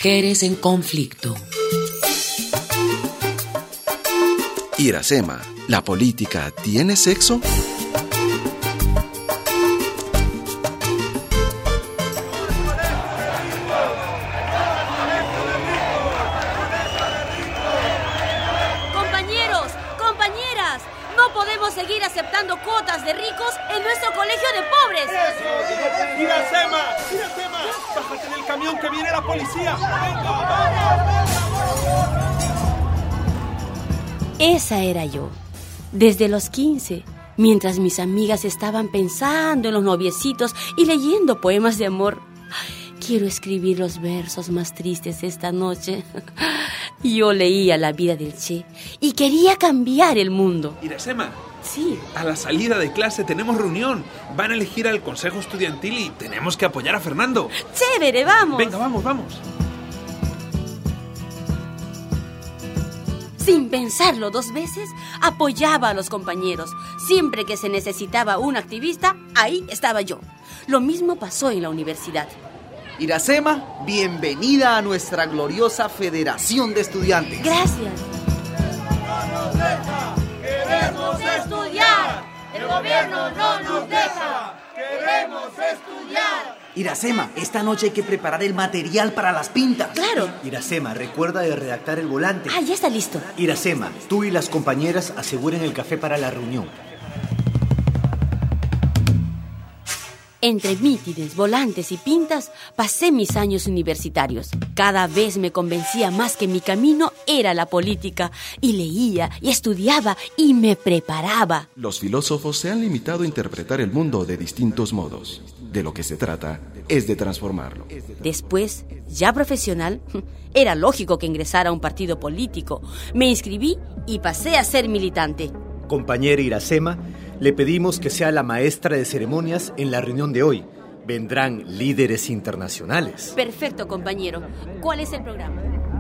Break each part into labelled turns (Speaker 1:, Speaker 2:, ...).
Speaker 1: Mujeres en conflicto.
Speaker 2: Iracema, ¿la política tiene sexo?
Speaker 3: Compañeras, no podemos seguir aceptando cuotas de ricos en nuestro colegio de pobres.
Speaker 4: ¡Eso! ¡Iracema! ¡Bájate del camión que viene la policía!
Speaker 3: Esa era yo, desde los 15, mientras mis amigas estaban pensando en los noviecitos y leyendo poemas de amor. Quiero escribir los versos más tristes esta noche. Yo leía la vida del Che y quería cambiar el mundo.
Speaker 4: Iracema.
Speaker 3: Sí.
Speaker 4: A la salida de clase tenemos reunión. Van a elegir al consejo estudiantil y tenemos que apoyar a Fernando.
Speaker 3: ¡Chévere, vamos!
Speaker 4: Venga, vamos.
Speaker 3: Sin pensarlo 2 veces, apoyaba a los compañeros. Siempre que se necesitaba un activista, ahí estaba yo. Lo mismo pasó en la universidad.
Speaker 5: Iracema, bienvenida a nuestra gloriosa Federación de Estudiantes.
Speaker 3: Gracias.
Speaker 6: ¡No nos deja! ¡Queremos estudiar! ¡El gobierno no nos deja! ¡Queremos estudiar!
Speaker 5: Iracema, esta noche hay que preparar el material para las pintas.
Speaker 3: ¡Claro!
Speaker 7: Iracema, recuerda de redactar el volante.
Speaker 3: Ah, ya está listo.
Speaker 7: Iracema, tú y las compañeras aseguren el café para la reunión.
Speaker 3: Entre mítines, volantes y pintas, pasé mis años universitarios. Cada vez me convencía más que mi camino era la política. Y leía, y estudiaba, y me preparaba.
Speaker 2: Los filósofos se han limitado a interpretar el mundo de distintos modos. De lo que se trata es de transformarlo.
Speaker 3: Después, ya profesional, era lógico que ingresara a un partido político. Me inscribí y pasé a ser militante.
Speaker 7: Compañera Iracema, le pedimos que sea la maestra de ceremonias en la reunión de hoy. Vendrán líderes internacionales.
Speaker 3: Perfecto, compañero. ¿Cuál es el programa?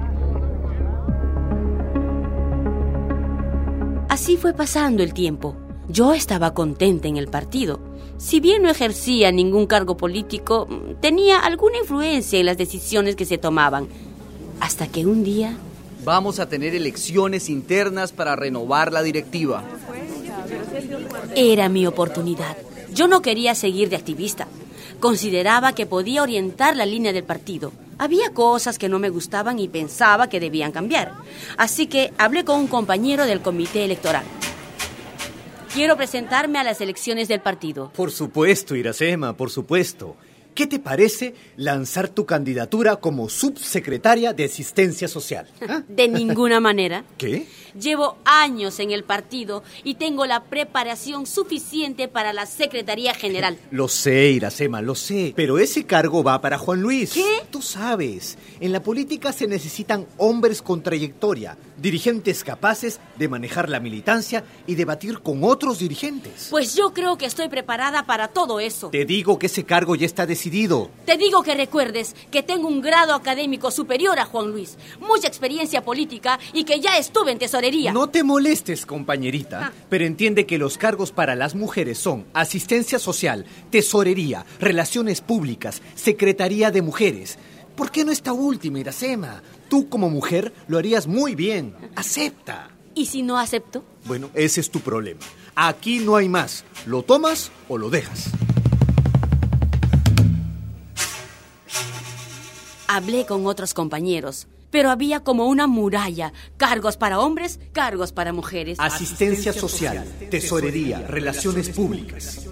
Speaker 3: Así fue pasando el tiempo. Yo estaba contenta en el partido. Si bien no ejercía ningún cargo político, tenía alguna influencia en las decisiones que se tomaban. Hasta que un día...
Speaker 5: Vamos a tener elecciones internas para renovar la directiva.
Speaker 3: Era mi oportunidad. Yo no quería seguir de activista. Consideraba que podía orientar la línea del partido. Había cosas que no me gustaban y pensaba que debían cambiar. Así que hablé con un compañero del comité electoral. Quiero presentarme a las elecciones del partido.
Speaker 7: Por supuesto, Iracema, por supuesto. ¿Qué te parece lanzar tu candidatura como subsecretaria de Asistencia Social? ¿Ah?
Speaker 3: De ninguna manera.
Speaker 7: ¿Qué?
Speaker 3: Llevo años en el partido y tengo la preparación suficiente para la Secretaría General.
Speaker 7: Lo sé, Iracema, lo sé. Pero ese cargo va para Juan Luis.
Speaker 3: ¿Qué?
Speaker 7: Tú sabes, en la política se necesitan hombres con trayectoria, dirigentes capaces de manejar la militancia y debatir con otros dirigentes.
Speaker 3: Pues yo creo que estoy preparada para todo eso.
Speaker 7: Te digo que ese cargo ya está decidido.
Speaker 3: Te digo que recuerdes que tengo un grado académico superior a Juan Luis, mucha experiencia política y que ya estuve en tesorería.
Speaker 7: No te molestes, compañerita, pero entiende que los cargos para las mujeres son asistencia social, tesorería, relaciones públicas, secretaría de mujeres. ¿Por qué no esta última, Iracema? Tú como mujer lo harías muy bien. Acepta.
Speaker 3: ¿Y si no acepto?
Speaker 7: Bueno, ese es tu problema. Aquí no hay más. ¿Lo tomas o lo dejas?
Speaker 3: Hablé con otros compañeros, pero había como una muralla. Cargos para hombres, cargos para mujeres.
Speaker 7: Asistencia social, tesorería, relaciones públicas.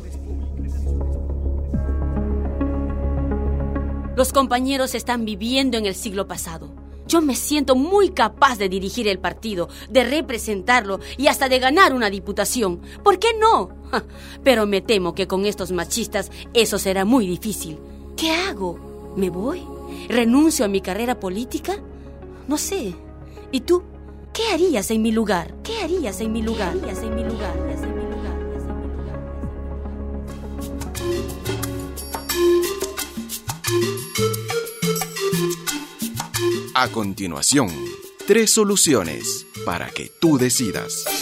Speaker 3: Los compañeros están viviendo en el siglo pasado. Yo me siento muy capaz de dirigir el partido, de representarlo y hasta de ganar una diputación. ¿Por qué no? Pero me temo que con estos machistas eso será muy difícil. ¿Qué hago? ¿Me voy? ¿Renuncio a mi carrera política? No sé. ¿Y tú? ¿Qué harías en mi lugar? ¿Qué harías en mi lugar? ¿Qué harías en mi lugar? ¿Qué harías en mi lugar? ¿Qué harías en mi lugar?
Speaker 2: A continuación, 3 soluciones para que tú decidas.